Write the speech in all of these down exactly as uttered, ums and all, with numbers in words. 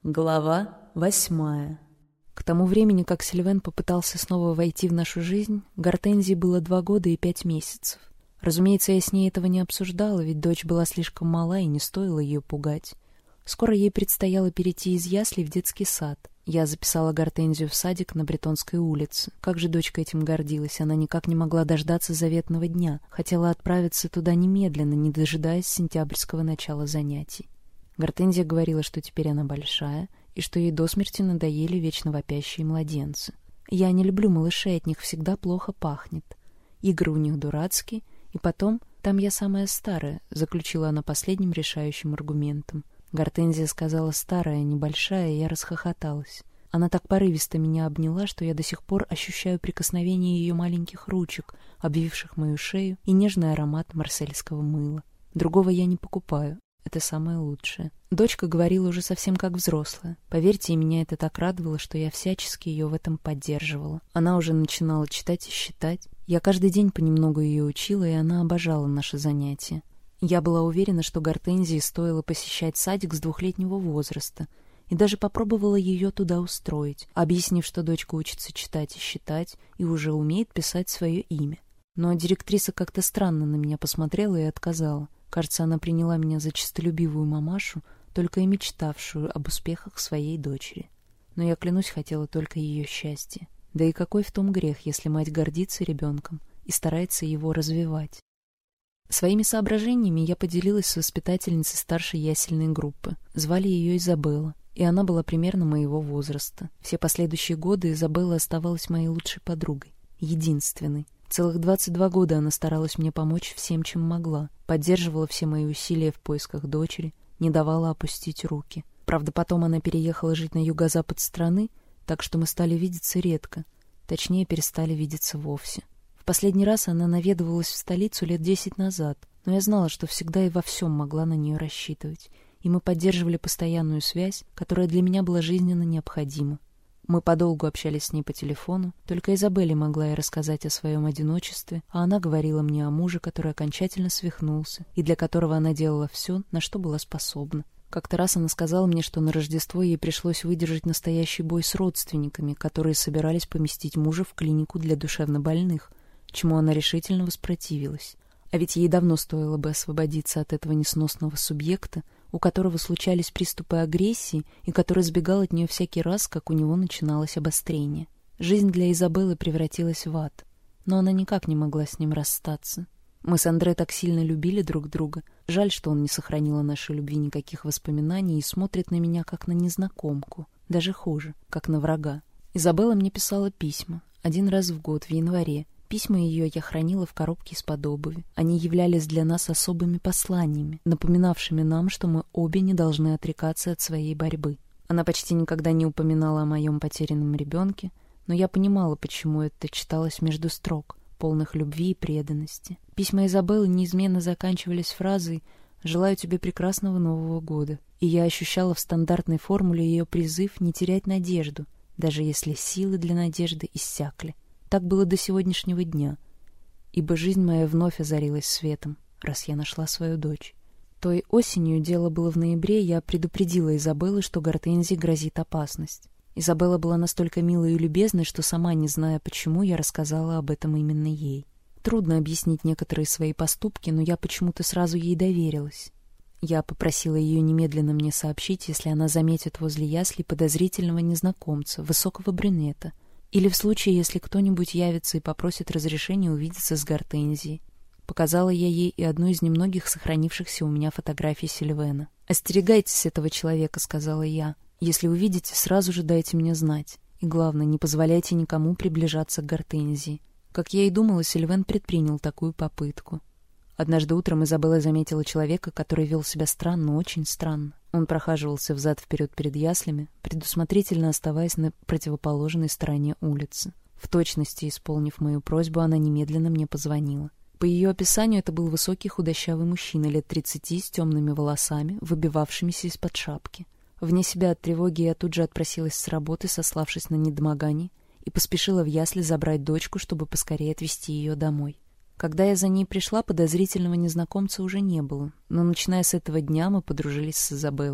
Глава восьмая. К тому времени, как Сильвен попытался снова войти в нашу жизнь, Гортензии было два года и пять месяцев. Разумеется, я с ней этого не обсуждала, ведь дочь была слишком мала и не стоило ее пугать. Скоро ей предстояло перейти из яслей в детский сад. Я записала Гортензию в садик на Бретонской улице. Как же дочка этим гордилась, она никак не могла дождаться заветного дня, хотела отправиться туда немедленно, не дожидаясь сентябрьского начала занятий. Гортензия говорила, что теперь она большая, и что ей до смерти надоели вечно вопящие младенцы. Я не люблю малышей, от них всегда плохо пахнет. Игры у них дурацкие, и потом, там я самая старая, заключила она последним решающим аргументом. Гортензия сказала старая, небольшая, и я расхохоталась. Она так порывисто меня обняла, что я до сих пор ощущаю прикосновение ее маленьких ручек, обвивших мою шею, и нежный аромат марсельского мыла. Другого я не покупаю. Это самое лучшее. Дочка говорила уже совсем как взрослая. Поверьте, и меня это так радовало, что я всячески ее в этом поддерживала. Она уже начинала читать и считать. Я каждый день понемногу ее учила, и она обожала наши занятия. Я была уверена, что Гортензии стоило посещать садик с двухлетнего возраста, и даже попробовала ее туда устроить, объяснив, что дочка учится читать и считать, и уже умеет писать свое имя. Но директриса как-то странно на меня посмотрела и отказала. Кажется, она приняла меня за честолюбивую мамашу, только и мечтавшую об успехах своей дочери. Но я, клянусь, хотела только ее счастья. Да и какой в том грех, если мать гордится ребенком и старается его развивать? Своими соображениями я поделилась с воспитательницей старшей ясельной группы. Звали ее Изабелла, и она была примерно моего возраста. Все последующие годы Изабелла оставалась моей лучшей подругой, единственной. Целых двадцать два года она старалась мне помочь всем, чем могла, поддерживала все мои усилия в поисках дочери, не давала опустить руки. Правда, потом она переехала жить на юго-запад страны, так что мы стали видеться редко, точнее, перестали видеться вовсе. В последний раз она наведывалась в столицу лет десять назад, но я знала, что всегда и во всем могла на нее рассчитывать, и мы поддерживали постоянную связь, которая для меня была жизненно необходима. Мы подолгу общались с ней по телефону, только Изабелле могла я рассказать о своем одиночестве, а она говорила мне о муже, который окончательно свихнулся, и для которого она делала все, на что была способна. Как-то раз она сказала мне, что на Рождество ей пришлось выдержать настоящий бой с родственниками, которые собирались поместить мужа в клинику для душевнобольных, чему она решительно воспротивилась. А ведь ей давно стоило бы освободиться от этого несносного субъекта, у которого случались приступы агрессии и который сбегал от нее всякий раз, как у него начиналось обострение. Жизнь для Изабеллы превратилась в ад, но она никак не могла с ним расстаться. Мы с Андре так сильно любили друг друга. Жаль, что он не сохранил о нашей любви никаких воспоминаний и смотрит на меня как на незнакомку, даже хуже, как на врага. Изабелла мне писала письма, один раз в год, в январе. Письма ее я хранила в коробке из-под обуви. Они являлись для нас особыми посланиями, напоминавшими нам, что мы обе не должны отрекаться от своей борьбы. Она почти никогда не упоминала о моем потерянном ребенке, но я понимала, почему это читалось между строк, полных любви и преданности. Письма Изабеллы неизменно заканчивались фразой «Желаю тебе прекрасного Нового года», и я ощущала в стандартной формуле ее призыв не терять надежду, даже если силы для надежды иссякли. Так было до сегодняшнего дня, ибо жизнь моя вновь озарилась светом, раз я нашла свою дочь. Той осенью, дело было в ноябре, я предупредила Изабеллу, что Гортензии грозит опасность. Изабелла была настолько милой и любезной, что сама, не зная почему, я рассказала об этом именно ей. Трудно объяснить некоторые свои поступки, но я почему-то сразу ей доверилась. Я попросила ее немедленно мне сообщить, если она заметит возле ясли подозрительного незнакомца, высокого брюнета, или в случае, если кто-нибудь явится и попросит разрешения увидеться с Гортензией. Показала я ей и одну из немногих сохранившихся у меня фотографий Сильвена. «Остерегайтесь этого человека», — сказала я. «Если увидите, сразу же дайте мне знать. И главное, не позволяйте никому приближаться к Гортензии». Как я и думала, Сильвен предпринял такую попытку. Однажды утром Изабелла заметила человека, который вел себя странно, очень странно. Он прохаживался взад-вперед перед яслями, предусмотрительно оставаясь на противоположной стороне улицы. В точности исполнив мою просьбу, она немедленно мне позвонила. По ее описанию, это был высокий худощавый мужчина лет тридцати с темными волосами, выбивавшимися из-под шапки. Вне себя от тревоги я тут же отпросилась с работы, сославшись на недомогание, и поспешила в ясли забрать дочку, чтобы поскорее отвезти ее домой. Когда я за ней пришла, подозрительного незнакомца уже не было, но, начиная с этого дня, мы подружились с Изабеллой.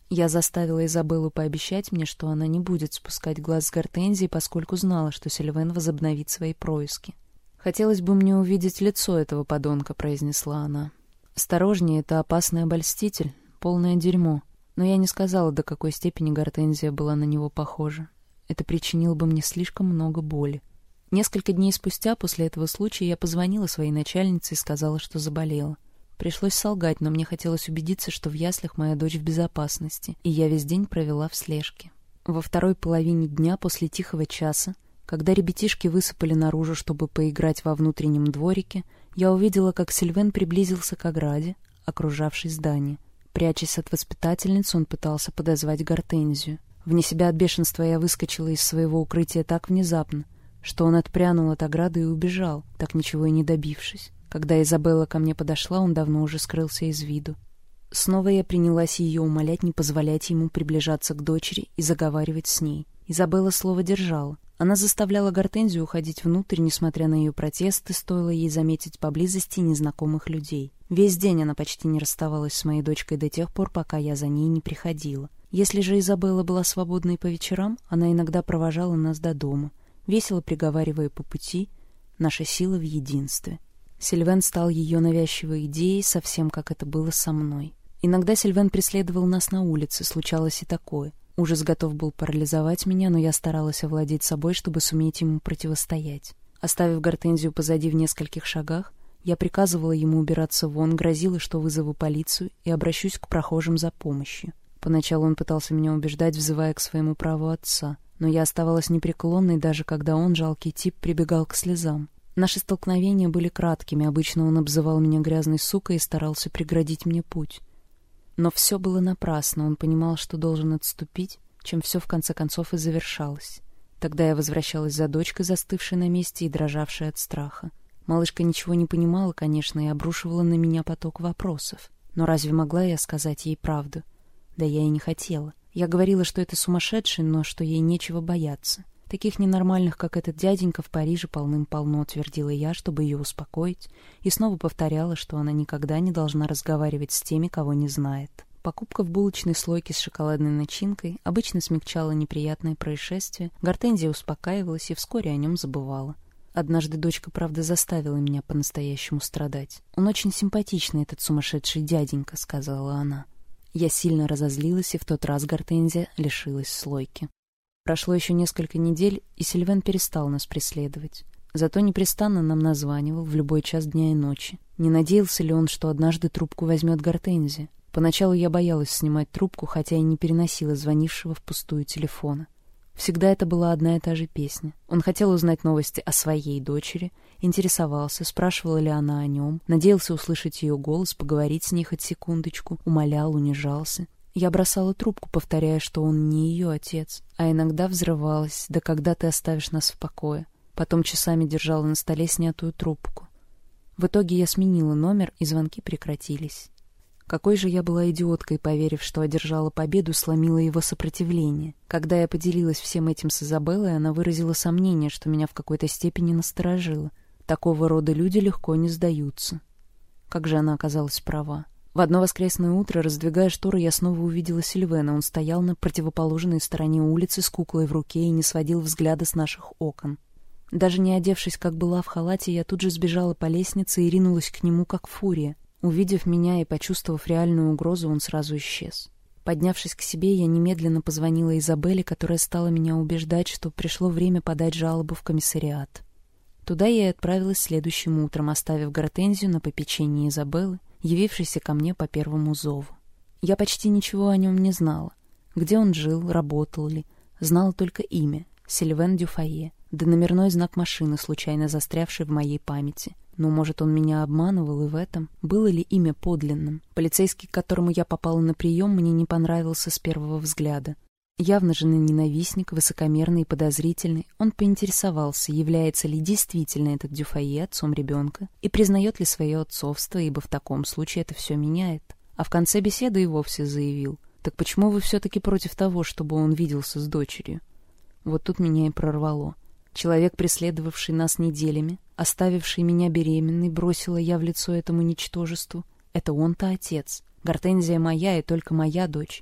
Я заставила Изабеллу пообещать мне, что она не будет спускать глаз с Гортензии, поскольку знала, что Сильвен возобновит свои происки. «Хотелось бы мне увидеть лицо этого подонка», — произнесла она. «Осторожнее, это опасный обольститель, полное дерьмо». Но я не сказала, до какой степени Гортензия была на него похожа. Это причинило бы мне слишком много боли. Несколько дней спустя после этого случая я позвонила своей начальнице и сказала, что заболела. Пришлось солгать, но мне хотелось убедиться, что в яслях моя дочь в безопасности, и я весь день провела в слежке. Во второй половине дня после тихого часа, когда ребятишки высыпали наружу, чтобы поиграть во внутреннем дворике, я увидела, как Сильвен приблизился к ограде, окружавшей здание. Прячась от воспитательниц, он пытался подозвать Гортензию. Вне себя от бешенства я выскочила из своего укрытия так внезапно, что он отпрянул от ограды и убежал, так ничего и не добившись. Когда Изабелла ко мне подошла, он давно уже скрылся из виду. Снова я принялась ее умолять не позволять ему приближаться к дочери и заговаривать с ней. Изабелла слово держала. Она заставляла Гортензию уходить внутрь, несмотря на ее протесты, стоило ей заметить поблизости незнакомых людей. Весь день она почти не расставалась с моей дочкой до тех пор, пока я за ней не приходила. Если же Изабелла была свободной по вечерам, она иногда провожала нас до дома, весело приговаривая по пути «Наша сила в единстве». Сильвен стал ее навязчивой идеей, совсем как это было со мной. Иногда Сильвен преследовал нас на улице, случалось и такое. Ужас готов был парализовать меня, но я старалась овладеть собой, чтобы суметь ему противостоять. Оставив Гортензию позади в нескольких шагах, я приказывала ему убираться вон, грозила, что вызову полицию и обращусь к прохожим за помощью. Поначалу он пытался меня убеждать, взывая к своему праву отца, но я оставалась непреклонной, даже когда он, жалкий тип, прибегал к слезам. Наши столкновения были краткими, обычно он обзывал меня грязной сукой и старался преградить мне путь. Но все было напрасно, он понимал, что должен отступить, чем все в конце концов и завершалось. Тогда я возвращалась за дочкой, застывшей на месте и дрожавшей от страха. Малышка ничего не понимала, конечно, и обрушивала на меня поток вопросов. Но разве могла я сказать ей правду? Да я и не хотела. Я говорила, что это сумасшедший, но что ей нечего бояться. Таких ненормальных, как этот дяденька, в Париже полным-полно, твердила я, чтобы ее успокоить, и снова повторяла, что она никогда не должна разговаривать с теми, кого не знает. Покупка в булочной слойки с шоколадной начинкой обычно смягчала неприятное происшествие, Гортензия успокаивалась и вскоре о нем забывала. Однажды дочка, правда, заставила меня по-настоящему страдать. «Он очень симпатичный, этот сумасшедший дяденька», — сказала она. Я сильно разозлилась, и в тот раз Гортензия лишилась слойки. Прошло еще несколько недель, и Сильвен перестал нас преследовать. Зато непрестанно нам названивал в любой час дня и ночи. Не надеялся ли он, что однажды трубку возьмет Гортензия? Поначалу я боялась снимать трубку, хотя и не переносила звонившего впустую телефона. Всегда это была одна и та же песня. Он хотел узнать новости о своей дочери, интересовался, спрашивала ли она о нем, надеялся услышать ее голос, поговорить с ней хоть секундочку, умолял, унижался. Я бросала трубку, повторяя, что он не ее отец, а иногда взрывалась: «Да когда ты оставишь нас в покое?» Потом часами держала на столе снятую трубку. В итоге я сменила номер, и звонки прекратились. Какой же я была идиоткой, поверив, что одержала победу, сломила его сопротивление. Когда я поделилась всем этим с Изабеллой, она выразила сомнение, что меня в какой-то степени насторожило. Такого рода люди легко не сдаются. Как же она оказалась права. В одно воскресное утро, раздвигая шторы, я снова увидела Сильвена. Он стоял на противоположной стороне улицы с куклой в руке и не сводил взгляда с наших окон. Даже не одевшись, как была, в халате, я тут же сбежала по лестнице и ринулась к нему, как фурия. Увидев меня и почувствовав реальную угрозу, он сразу исчез. Поднявшись к себе, я немедленно позвонила Изабелле, которая стала меня убеждать, что пришло время подать жалобу в комиссариат. Туда я и отправилась следующим утром, оставив Гортензию на попечении Изабеллы, явившейся ко мне по первому зову. Я почти ничего о нем не знала. Где он жил, работал ли. Знала только имя — Сильвен Дюфае, да номерной знак машины, случайно застрявший в моей памяти. Но, может, он меня обманывал и в этом? Было ли имя подлинным? Полицейский, к которому я попала на прием, мне не понравился с первого взгляда. Явно женоненавистник, высокомерный и подозрительный, он поинтересовался, является ли действительно этот Дюфае отцом ребенка и признает ли свое отцовство, ибо в таком случае это все меняет. А в конце беседы и вовсе заявил: «Так почему вы все-таки против того, чтобы он виделся с дочерью?» Вот тут меня и прорвало. Человек, преследовавший нас неделями, оставивший меня беременной, бросила я в лицо этому ничтожеству. Это он-то отец. Гортензия моя и только моя дочь.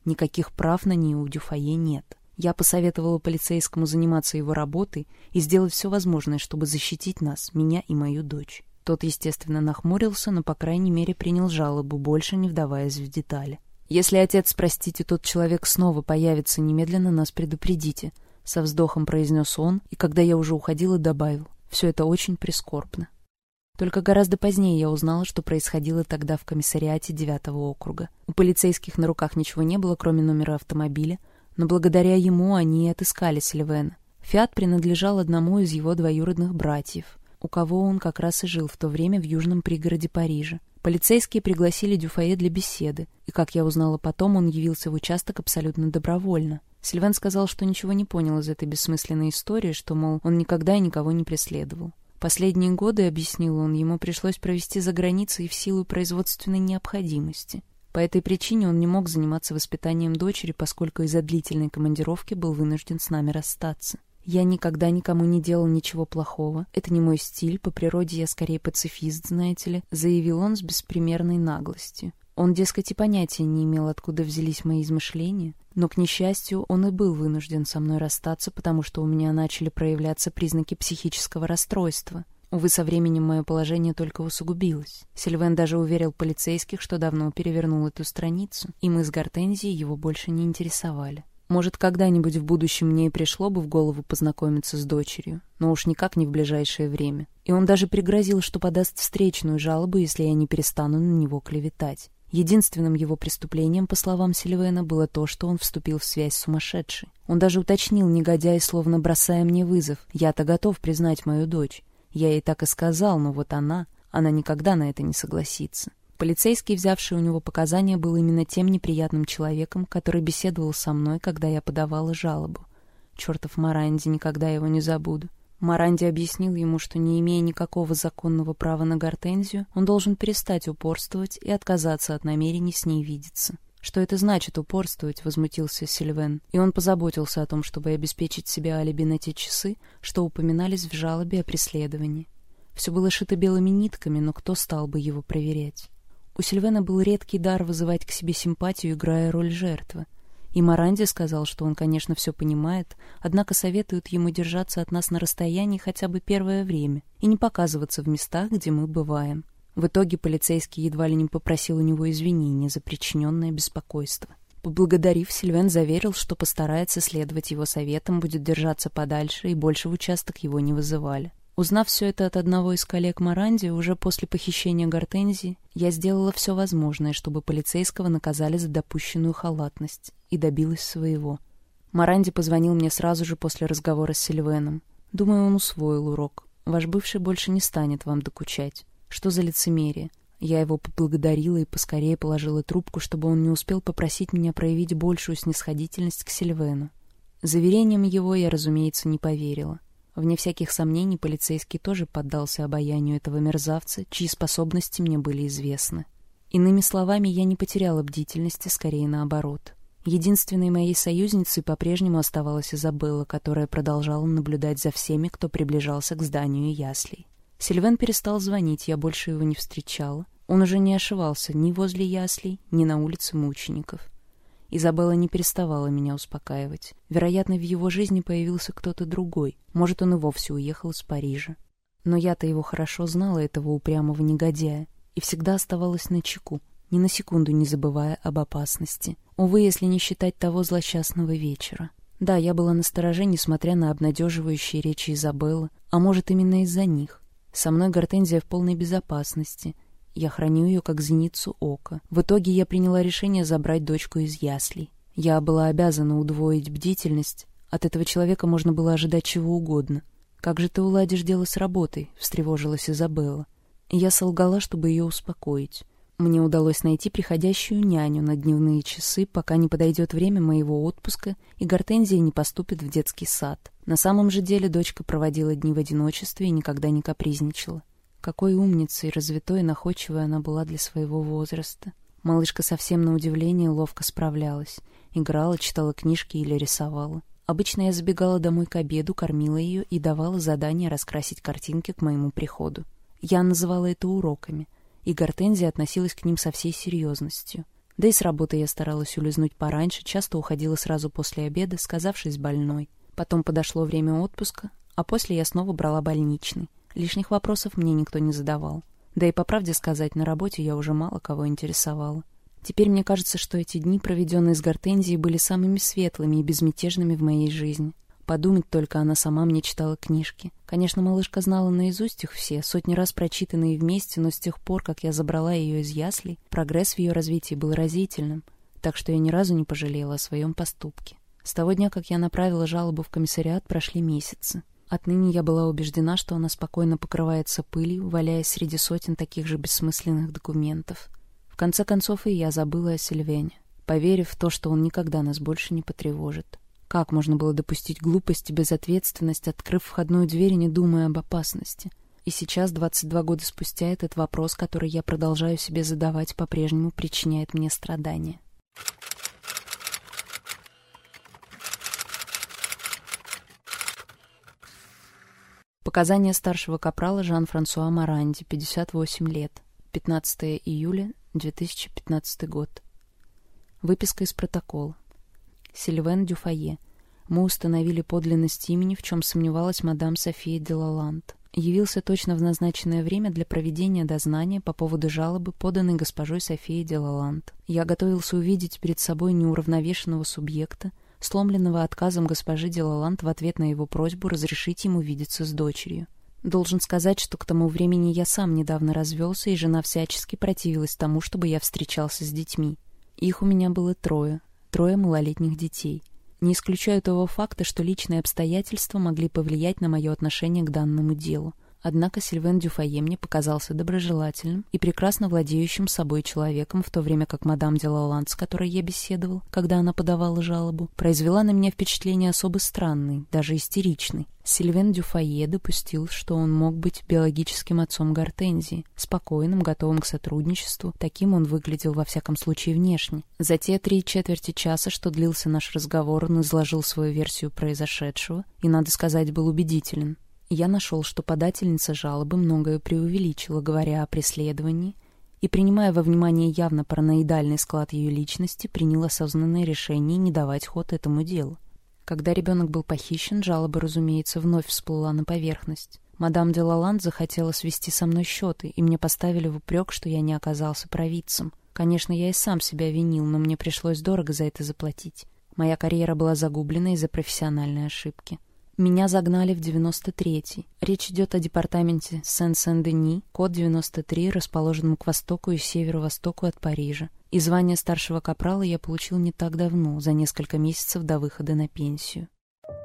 Никаких прав на нее у Дюфае нет. Я посоветовала полицейскому заниматься его работой и сделать все возможное, чтобы защитить нас, меня и мою дочь. Тот, естественно, нахмурился, но, по крайней мере, принял жалобу, больше не вдаваясь в детали. «Если отец, простите, тот человек снова появится, немедленно нас предупредите», — со вздохом произнес он, и когда я уже уходила, добавил: «Все это очень прискорбно». Только гораздо позднее я узнала, что происходило тогда в комиссариате девятого округа. У полицейских на руках ничего не было, кроме номера автомобиля, но благодаря ему они и отыскали Сильвена. «Фиат» принадлежал одному из его двоюродных братьев, у кого он как раз и жил в то время в южном пригороде Парижа. Полицейские пригласили Дюфае для беседы, и, как я узнала потом, он явился в участок абсолютно добровольно. Сильвен сказал, что ничего не понял из этой бессмысленной истории, что, мол, он никогда и никого не преследовал. Последние годы, объяснил он, ему пришлось провести за границей в силу производственной необходимости. По этой причине он не мог заниматься воспитанием дочери, поскольку из-за длительной командировки был вынужден с нами расстаться. «Я никогда никому не делал ничего плохого. Это не мой стиль, по природе я скорее пацифист, знаете ли», — заявил он с беспримерной наглостью. Он, дескать, и понятия не имел, откуда взялись мои измышления, но, к несчастью, он и был вынужден со мной расстаться, потому что у меня начали проявляться признаки психического расстройства. Увы, со временем мое положение только усугубилось. Сильвен даже уверил полицейских, что давно перевернул эту страницу, и мы с Гортензией его больше не интересовали. Может, когда-нибудь в будущем мне и пришло бы в голову познакомиться с дочерью, но уж никак не в ближайшее время. И он даже пригрозил, что подаст встречную жалобу, если я не перестану на него клеветать. Единственным его преступлением, по словам Сильвена, было то, что он вступил в связь с сумасшедшей. Он даже уточнил, негодяй, словно бросая мне вызов: «Я-то готов признать мою дочь. Я ей так и сказал, но вот она, она никогда на это не согласится». Полицейский, взявший у него показания, был именно тем неприятным человеком, который беседовал со мной, когда я подавала жалобу. Чертов Моранди, никогда его не забуду. Моранди объяснил ему, что, не имея никакого законного права на Гортензию, он должен перестать упорствовать и отказаться от намерений с ней видеться. «Что это значит упорствовать?» — возмутился Сильвен. И он позаботился о том, чтобы обеспечить себе алиби на те часы, что упоминались в жалобе о преследовании. Все было шито белыми нитками, но кто стал бы его проверять? У Сильвена был редкий дар вызывать к себе симпатию, играя роль жертвы. И Моранди сказал, что он, конечно, все понимает, однако советует ему держаться от нас на расстоянии хотя бы первое время и не показываться в местах, где мы бываем. В итоге полицейский едва ли не попросил у него извинения за причиненное беспокойство. Поблагодарив, Сильвен заверил, что постарается следовать его советам, будет держаться подальше и больше в участок его не вызывали. Узнав все это от одного из коллег Моранди, уже после похищения Гортензии, я сделала все возможное, чтобы полицейского наказали за допущенную халатность, и добилась своего. Моранди позвонил мне сразу же после разговора с Сильвеном. Думаю, он усвоил урок. Ваш бывший больше не станет вам докучать. Что за лицемерие? Я его поблагодарила и поскорее положила трубку, чтобы он не успел попросить меня проявить большую снисходительность к Сильвену. Заверениям его я, разумеется, не поверила. Вне всяких сомнений, полицейский тоже поддался обаянию этого мерзавца, чьи способности мне были известны. Иными словами, я не потеряла бдительности, скорее наоборот. Единственной моей союзницей по-прежнему оставалась Изабелла, которая продолжала наблюдать за всеми, кто приближался к зданию яслей. Сильвен перестал звонить, я больше его не встречала. Он уже не ошивался ни возле яслей, ни на улице мучеников. Изабелла не переставала меня успокаивать. Вероятно, в его жизни появился кто-то другой. Может, он и вовсе уехал из Парижа. Но я-то его хорошо знала, этого упрямого негодяя, и всегда оставалась начеку, ни на секунду не забывая об опасности. Увы, если не считать того злосчастного вечера. Да, я была настороже, несмотря на обнадеживающие речи Изабеллы, а может, именно из-за них. Со мной Гортензия в полной безопасности. Я храню ее как зеницу ока. В итоге я приняла решение забрать дочку из яслей. Я была обязана удвоить бдительность. От этого человека можно было ожидать чего угодно. «Как же ты уладишь дело с работой?» — встревожилась Изабелла. Я солгала, чтобы ее успокоить. Мне удалось найти приходящую няню на дневные часы, пока не подойдет время моего отпуска и Гортензия не поступит в детский сад. На самом же деле дочка проводила дни в одиночестве и никогда не капризничала. Какой умницей, развитой и находчивой она была для своего возраста. Малышка совсем на удивление ловко справлялась. Играла, читала книжки или рисовала. Обычно я забегала домой к обеду, кормила ее и давала задание раскрасить картинки к моему приходу. Я называла это уроками, и Гортензия относилась к ним со всей серьезностью. Да и с работы я старалась улизнуть пораньше, часто уходила сразу после обеда, сказавшись больной. Потом подошло время отпуска, а после я снова брала больничный. Лишних вопросов мне никто не задавал. Да и по правде сказать, на работе я уже мало кого интересовала. Теперь мне кажется, что эти дни, проведенные с Гортензией, были самыми светлыми и безмятежными в моей жизни. Подумать только, она сама мне читала книжки. Конечно, малышка знала наизусть их все, сотни раз прочитанные вместе, но с тех пор, как я забрала ее из яслей, прогресс в ее развитии был разительным, так что я ни разу не пожалела о своем поступке. С того дня, как я направила жалобу в комиссариат, прошли месяцы. Отныне я была убеждена, что она спокойно покрывается пылью, валяясь среди сотен таких же бессмысленных документов. В конце концов и я забыла о Сильвене, поверив в то, что он никогда нас больше не потревожит. Как можно было допустить глупость и безответственность, открыв входную дверь и не думая об опасности? И сейчас, двадцать два года спустя, этот вопрос, который я продолжаю себе задавать, по-прежнему причиняет мне страдания. Показания старшего капрала Жан-Франсуа Маранди, пятьдесят восемь лет, пятнадцатое июля две тысячи пятнадцатый год. Выписка из протокола. Сильвен Дюфае. Мы установили подлинность имени, в чем сомневалась мадам София де Лаланд. Явился точно в назначенное время для проведения дознания по поводу жалобы, поданной госпожой Софией де Лаланд. Я готовился увидеть перед собой неуравновешенного субъекта, сломленного отказом госпожи де Лаланд в ответ на его просьбу разрешить ему видеться с дочерью. Должен сказать, что к тому времени я сам недавно развелся, и жена всячески противилась тому, чтобы я встречался с детьми. Их у меня было трое. Трое малолетних детей. Не исключаю того факта, что личные обстоятельства могли повлиять на мое отношение к данному делу. Однако Сильвен Дюфае мне показался доброжелательным и прекрасно владеющим собой человеком, в то время как мадам де Лаланд, с которой я беседовал, когда она подавала жалобу, произвела на меня впечатление особо странной, даже истеричной. Сильвен Дюфае допустил, что он мог быть биологическим отцом Гортензии, спокойным, готовым к сотрудничеству, таким он выглядел во всяком случае внешне. За те три четверти часа, что длился наш разговор, он изложил свою версию произошедшего и, надо сказать, был убедителен. Я нашел, что подательница жалобы многое преувеличила, говоря о преследовании, и, принимая во внимание явно параноидальный склад ее личности, принял осознанное решение не давать ход этому делу. Когда ребенок был похищен, жалоба, разумеется, вновь всплыла на поверхность. Мадам де Лаланд захотела свести со мной счеты, и мне поставили в упрек, что я не оказался провидцем. Конечно, я и сам себя винил, но мне пришлось дорого за это заплатить. Моя карьера была загублена из-за профессиональной ошибки. Меня загнали в девяносто третий. Речь идет о департаменте Сен-Сен-Дени, код девяносто три, расположенном к востоку и северо-востоку от Парижа. И звание старшего капрала я получил не так давно, за несколько месяцев до выхода на пенсию.